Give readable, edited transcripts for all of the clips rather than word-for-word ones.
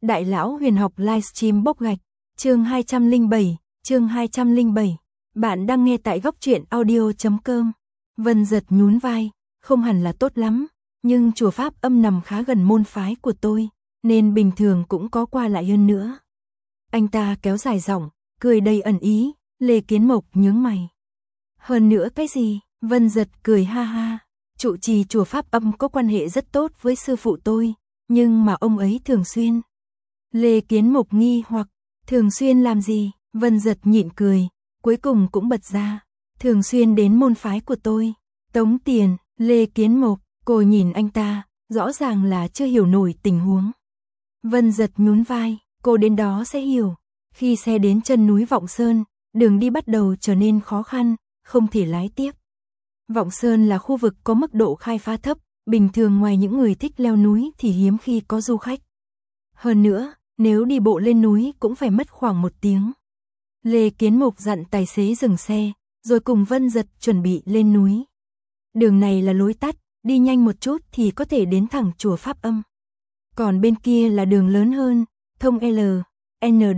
Đại lão huyền học livestream bốc gạch, chương 207. Bạn đang nghe tại góc truyện audio.com. Vân Giật nhún vai, không hẳn là tốt lắm, nhưng chùa Pháp Âm nằm khá gần môn phái của tôi, nên bình thường cũng có qua lại hơn nữa. Anh ta kéo dài giọng, cười đầy ẩn ý, Lê Kiến Mộc nhướng mày. Hơn nữa cái gì? Vân Giật cười ha ha, trụ trì chùa Pháp Âm có quan hệ rất tốt với sư phụ tôi, nhưng mà ông ấy thường xuyên. Lê Kiến Mộc nghi hoặc, thường xuyên làm gì? Vân Giật nhịn cười, cuối cùng cũng bật ra, thường xuyên đến môn phái của tôi, tống tiền. Lê Kiến Mộc, cô nhìn anh ta, rõ ràng là chưa hiểu nổi tình huống. Vân Giật nhún vai, cô đến đó sẽ hiểu, khi xe đến chân núi Vọng Sơn, đường đi bắt đầu trở nên khó khăn, không thể lái tiếp. Vọng Sơn là khu vực có mức độ khai phá thấp, bình thường ngoài những người thích leo núi thì hiếm khi có du khách. Hơn nữa, nếu đi bộ lên núi cũng phải mất khoảng 1 tiếng. Lê Kiến Mộc dặn tài xế dừng xe, rồi cùng Vân Giật chuẩn bị lên núi. Đường này là lối tắt, đi nhanh một chút thì có thể đến thẳng chùa Pháp Âm. Còn bên kia là đường lớn hơn, thông L, ND,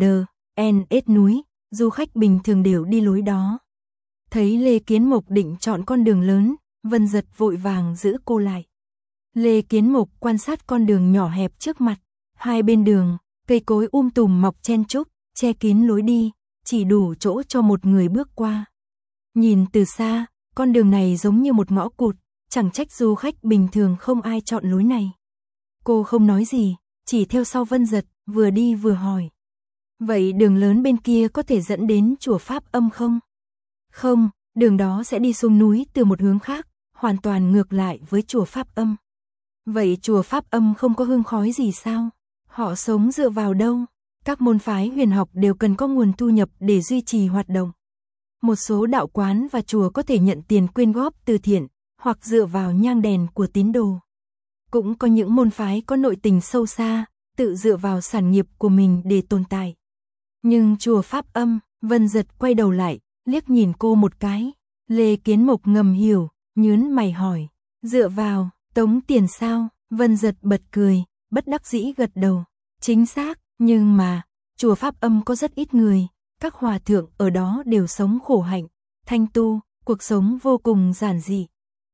NS núi, du khách bình thường đều đi lối đó. Thấy Lê Kiến Mộc định chọn con đường lớn, Vân Giật vội vàng giữ cô lại. Lê Kiến Mộc quan sát con đường nhỏ hẹp trước mặt, hai bên đường, cây cối tùm mọc chen chúc, che kín lối đi, chỉ đủ chỗ cho một người bước qua. Nhìn từ xa, con đường này giống như một ngõ cụt, chẳng trách du khách bình thường không ai chọn lối này. Cô không nói gì, chỉ theo sau Vân Giật, vừa đi vừa hỏi. Vậy đường lớn bên kia có thể dẫn đến chùa Pháp Âm không? Không, đường đó sẽ đi xuống núi từ một hướng khác, hoàn toàn ngược lại với chùa Pháp Âm. Vậy chùa Pháp Âm không có hương khói gì sao? Họ sống dựa vào đâu? Các môn phái huyền học đều cần có nguồn thu nhập để duy trì hoạt động. Một số đạo quán và chùa có thể nhận tiền quyên góp từ thiện, hoặc dựa vào nhang đèn của tín đồ. Cũng có những môn phái có nội tình sâu xa, tự dựa vào sản nghiệp của mình để tồn tại. Nhưng chùa Pháp Âm, Vân Giật quay đầu lại, liếc nhìn cô một cái. Lê Kiến Mộc ngầm hiểu, nhớn mày hỏi, dựa vào, tống tiền sao? Vân Giật bật cười, bất đắc dĩ gật đầu. Chính xác, nhưng mà, chùa Pháp Âm có rất ít người, các hòa thượng ở đó đều sống khổ hạnh, thanh tu, cuộc sống vô cùng giản dị.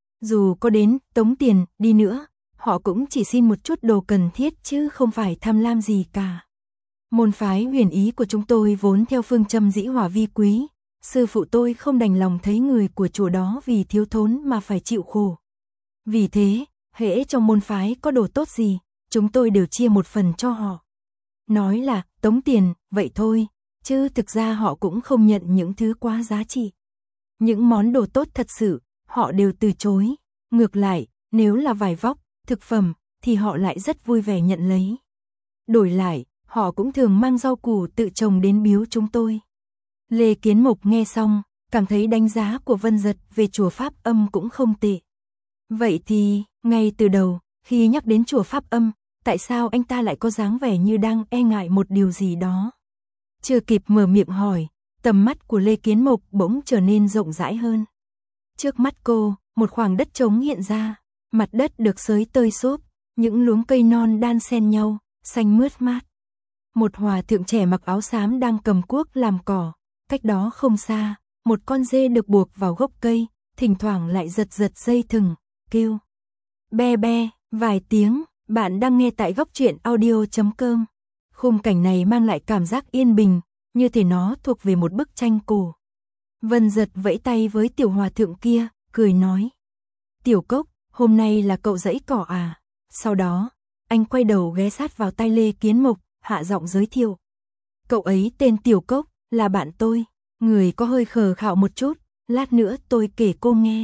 Dù có đến tống tiền đi nữa, họ cũng chỉ xin một chút đồ cần thiết chứ không phải tham lam gì cả. Môn phái huyền ý của chúng tôi vốn theo phương châm dĩ hòa vi quý, sư phụ tôi không đành lòng thấy người của chùa đó vì thiếu thốn mà phải chịu khổ. Vì thế, hễ trong môn phái có đồ tốt gì, chúng tôi đều chia một phần cho họ. Nói là tống tiền, vậy thôi, chứ thực ra họ cũng không nhận những thứ quá giá trị. Những món đồ tốt thật sự, họ đều từ chối. Ngược lại, nếu là vải vóc, thực phẩm, thì họ lại rất vui vẻ nhận lấy. Đổi lại, họ cũng thường mang rau củ tự trồng đến biếu chúng tôi. Lê Kiến Mộc nghe xong, cảm thấy đánh giá của Vân Giật về chùa Pháp Âm cũng không tệ. Vậy thì, ngay từ đầu, khi nhắc đến chùa Pháp Âm, tại sao anh ta lại có dáng vẻ như đang e ngại một điều gì đó? Chưa kịp mở miệng hỏi, tầm mắt của Lê Kiến Mộc bỗng trở nên rộng rãi hơn. Trước mắt cô, một khoảng đất trống hiện ra, mặt đất được xới tơi xốp, những luống cây non đan xen nhau, xanh mướt mát. Một hòa thượng trẻ mặc áo xám đang cầm cuốc làm cỏ, cách đó không xa, một con dê được buộc vào gốc cây, thỉnh thoảng lại giật giật dây thừng, kêu be be vài tiếng. Bạn đang nghe tại góc truyện audio.com. Khung cảnh này mang lại cảm giác yên bình, như thể nó thuộc về một bức tranh cổ. Vân Giật vẫy tay với tiểu hòa thượng kia, cười nói. Tiểu Cốc, hôm nay là cậu giẫy cỏ à? Sau đó, anh quay đầu ghé sát vào tai Lê Kiến Mộc, hạ giọng giới thiệu. Cậu ấy tên Tiểu Cốc, là bạn tôi, người có hơi khờ khạo một chút, lát nữa tôi kể cô nghe.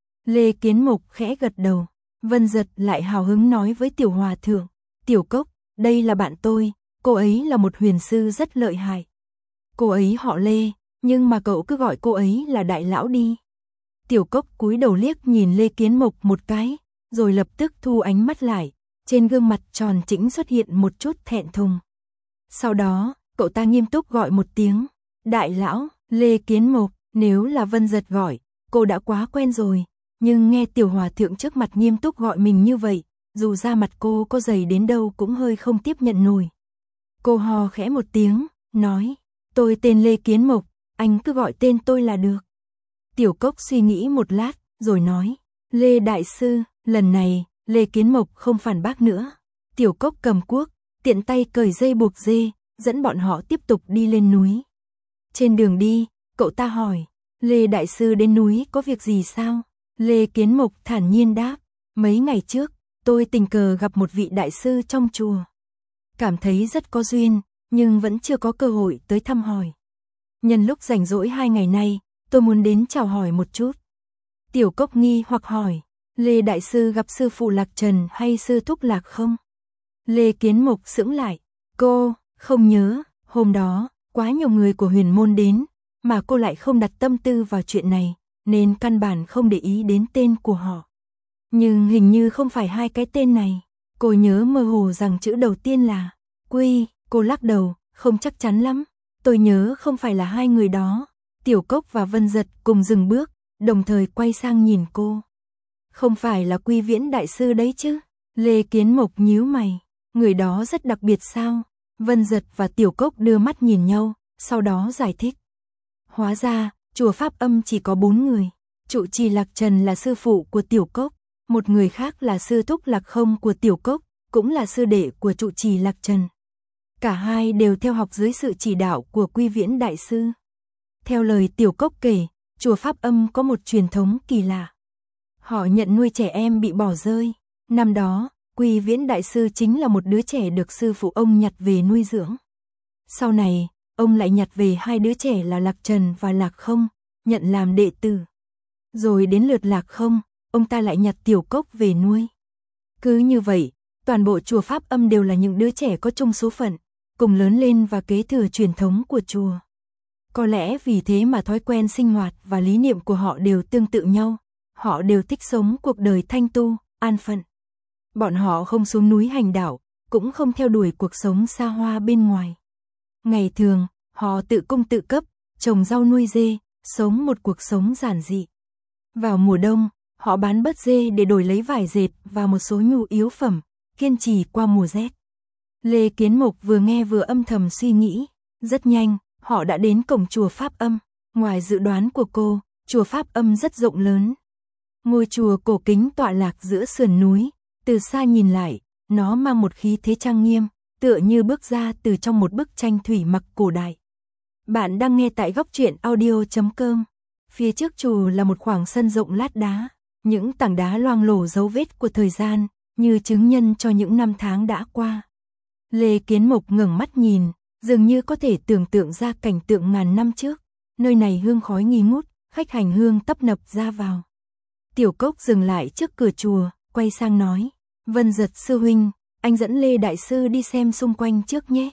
Lê Kiến Mộc khẽ gật đầu. Vân Giật lại hào hứng nói với tiểu hòa thượng, Tiểu Cốc, đây là bạn tôi, cô ấy là một huyền sư rất lợi hại. Cô ấy họ Lê, nhưng mà cậu cứ gọi cô ấy là đại lão đi. Tiểu Cốc cúi đầu liếc nhìn Lê Kiến Mộc một cái, rồi lập tức thu ánh mắt lại, trên gương mặt tròn trĩnh xuất hiện một chút thẹn thùng. Sau đó, cậu ta nghiêm túc gọi một tiếng, đại lão, Lê Kiến Mộc. Nếu là Vân Giật gọi, cô đã quá quen rồi. Nhưng nghe tiểu hòa thượng trước mặt nghiêm túc gọi mình như vậy, dù da mặt cô có dày đến đâu cũng hơi không tiếp nhận nổi. Cô hò khẽ một tiếng, nói, tôi tên Lê Kiến Mộc, anh cứ gọi tên tôi là được. Tiểu Cốc suy nghĩ một lát, rồi nói, Lê Đại Sư, lần này, Lê Kiến Mộc không phản bác nữa. Tiểu Cốc cầm cuốc, tiện tay cởi dây buộc dê, dẫn bọn họ tiếp tục đi lên núi. Trên đường đi, cậu ta hỏi, Lê Đại Sư đến núi có việc gì sao? Lê Kiến Mộc thản nhiên đáp, mấy ngày trước, tôi tình cờ gặp một vị đại sư trong chùa. Cảm thấy rất có duyên, nhưng vẫn chưa có cơ hội tới thăm hỏi. Nhân lúc rảnh rỗi 2 ngày nay, tôi muốn đến chào hỏi một chút. Tiểu Cốc nghi hoặc hỏi, Lê Đại Sư gặp sư phụ Lạc Trần hay sư thúc Lạc không? Lê Kiến Mộc sững lại, cô không nhớ, hôm đó, quá nhiều người của huyền môn đến, mà cô lại không đặt tâm tư vào chuyện này, nên căn bản không để ý đến tên của họ. Nhưng hình như không phải hai cái tên này, cô nhớ mơ hồ rằng chữ đầu tiên là Quy, cô lắc đầu, không chắc chắn lắm, tôi nhớ không phải là hai người đó. Tiểu Cốc và Vân Giật cùng dừng bước, đồng thời quay sang nhìn cô. Không phải là Quy Viễn Đại Sư đấy chứ? Lê Kiến Mộc nhíu mày, người đó rất đặc biệt sao? Vân Giật và Tiểu Cốc đưa mắt nhìn nhau, sau đó giải thích. Hóa ra, chùa Pháp Âm chỉ có 4 người. Trụ trì Lạc Trần là sư phụ của Tiểu Cốc, một người khác là sư thúc Lạc Không của Tiểu Cốc, cũng là sư đệ của trụ trì Lạc Trần. Cả hai đều theo học dưới sự chỉ đạo của Quy Viễn Đại Sư. Theo lời Tiểu Cốc kể, chùa Pháp Âm có một truyền thống kỳ lạ. Họ nhận nuôi trẻ em bị bỏ rơi. Năm đó, Quy Viễn Đại Sư chính là một đứa trẻ được sư phụ ông nhặt về nuôi dưỡng. Sau này, ông lại nhặt về 2 đứa trẻ là Lạc Trần và Lạc Không, nhận làm đệ tử. Rồi đến lượt Lạc Không, ông ta lại nhặt Tiểu Cốc về nuôi. Cứ như vậy, toàn bộ chùa Pháp Âm đều là những đứa trẻ có chung số phận, cùng lớn lên và kế thừa truyền thống của chùa. Có lẽ vì thế mà thói quen sinh hoạt và lý niệm của họ đều tương tự nhau. Họ đều thích sống cuộc đời thanh tu, an phận. Bọn họ không xuống núi hành đạo, cũng không theo đuổi cuộc sống xa hoa bên ngoài. Ngày thường, họ tự cung tự cấp, trồng rau nuôi dê, sống một cuộc sống giản dị. Vào mùa đông, họ bán bớt dê để đổi lấy vải dệt và một số nhu yếu phẩm, kiên trì qua mùa rét. Lê Kiến Mộc vừa nghe vừa âm thầm suy nghĩ. Rất nhanh, họ đã đến cổng chùa Pháp Âm. Ngoài dự đoán của cô, chùa Pháp Âm rất rộng lớn. Ngôi chùa cổ kính tọa lạc giữa sườn núi, từ xa nhìn lại, nó mang một khí thế trang nghiêm, tựa như bước ra từ trong một bức tranh thủy mặc cổ đại. Bạn đang nghe tại goctruyện.audio.com. Phía trước chùa là một khoảng sân rộng lát đá, những tảng đá loang lổ dấu vết của thời gian, như chứng nhân cho những năm tháng đã qua. Lê Kiến Mộc ngẩng mắt nhìn, dường như có thể tưởng tượng ra cảnh tượng ngàn năm trước. Nơi này hương khói nghi ngút, khách hành hương tấp nập ra vào. Tiểu Cốc dừng lại trước cửa chùa, quay sang nói, Vân Giật sư huynh, anh dẫn Lê Đại Sư đi xem xung quanh trước nhé.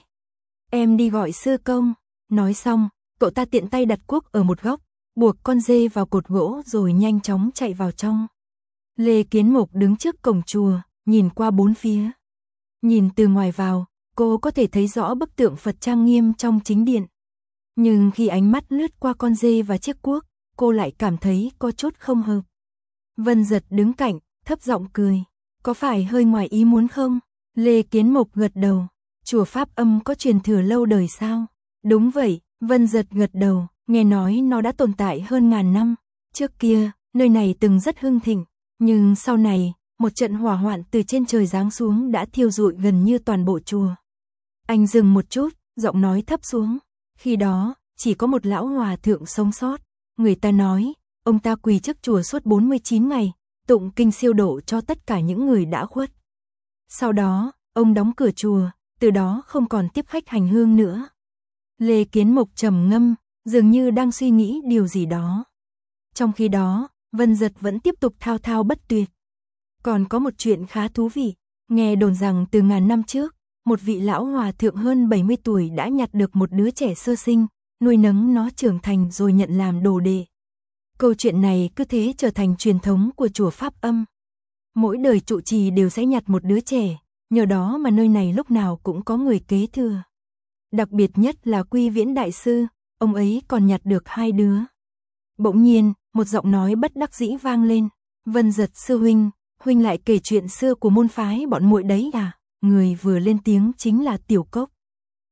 Em đi gọi sư công. Nói xong, cậu ta tiện tay đặt cuốc ở một góc, buộc con dê vào cột gỗ rồi nhanh chóng chạy vào trong. Lê Kiến Mộc đứng trước cổng chùa, nhìn qua bốn phía. Nhìn từ ngoài vào, cô có thể thấy rõ bức tượng Phật trang nghiêm trong chính điện. Nhưng khi ánh mắt lướt qua con dê và chiếc cuốc, cô lại cảm thấy có chút không hợp. Vân Giật đứng cạnh, thấp giọng cười. Có phải hơi ngoài ý muốn không? Lê Kiến Mộc gật đầu. Chùa Pháp Âm có truyền thừa lâu đời sao? Đúng vậy, Vân Giật gật đầu. Nghe nói nó đã tồn tại hơn ngàn năm. Trước kia, nơi này từng rất hưng thịnh. Nhưng sau này, một trận hỏa hoạn từ trên trời giáng xuống đã thiêu rụi gần như toàn bộ chùa. Anh dừng một chút, giọng nói thấp xuống. Khi đó, chỉ có một lão hòa thượng sống sót. Người ta nói, ông ta quỳ trước chùa suốt 49 ngày, tụng kinh siêu độ cho tất cả những người đã khuất. Sau đó, ông đóng cửa chùa, từ đó không còn tiếp khách hành hương nữa. Lê Kiến Mộc trầm ngâm, dường như đang suy nghĩ điều gì đó. Trong khi đó, Vân Giật vẫn tiếp tục thao thao bất tuyệt. Còn có một chuyện khá thú vị, nghe đồn rằng từ ngàn năm trước, một vị lão hòa thượng hơn 70 tuổi đã nhặt được một đứa trẻ sơ sinh, nuôi nấng nó trưởng thành rồi nhận làm đồ đệ. Câu chuyện này cứ thế trở thành truyền thống của chùa Pháp Âm. Mỗi đời trụ trì đều sẽ nhặt một đứa trẻ, nhờ đó mà nơi này lúc nào cũng có người kế thừa. Đặc biệt nhất là Quy Viễn Đại Sư, ông ấy còn nhặt được 2 đứa. Bỗng nhiên, một giọng nói bất đắc dĩ vang lên. Vân Giật sư huynh, huynh lại kể chuyện xưa của môn phái bọn muội đấy à? Người vừa lên tiếng chính là Tiểu Cốc.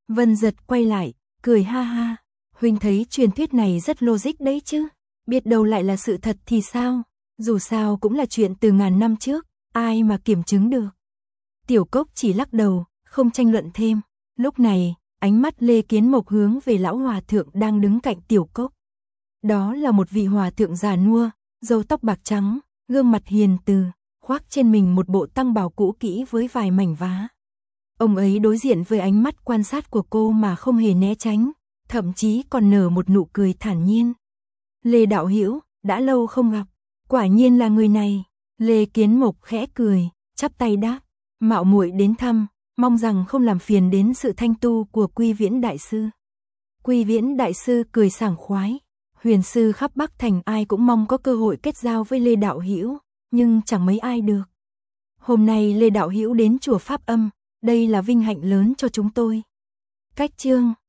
Vân Giật quay lại, cười ha ha. Huynh thấy truyền thuyết này rất logic đấy chứ. Biết đâu lại là sự thật thì sao? Dù sao cũng là chuyện từ ngàn năm trước, ai mà kiểm chứng được. Tiểu Cốc chỉ lắc đầu, không tranh luận thêm. Lúc này, ánh mắt Lê Kiến Mộc hướng về lão hòa thượng đang đứng cạnh Tiểu Cốc. Đó là một vị hòa thượng già nua, râu tóc bạc trắng, gương mặt hiền từ, khoác trên mình một bộ tăng bào cũ kỹ với vài mảnh vá. Ông ấy đối diện với ánh mắt quan sát của cô mà không hề né tránh, thậm chí còn nở một nụ cười thản nhiên. Lê đạo hữu, đã lâu không gặp, quả nhiên là người này. Lê Kiến Mộc khẽ cười, chắp tay đáp, mạo muội đến thăm, mong rằng không làm phiền đến sự thanh tu của Quy Viễn đại sư. Quy Viễn đại sư cười sảng khoái, huyền sư khắp Bắc Thành ai cũng mong có cơ hội kết giao với Lê đạo hữu, nhưng chẳng mấy ai được. Hôm nay Lê đạo hữu đến chùa Pháp Âm, đây là vinh hạnh lớn cho chúng tôi. Cách chương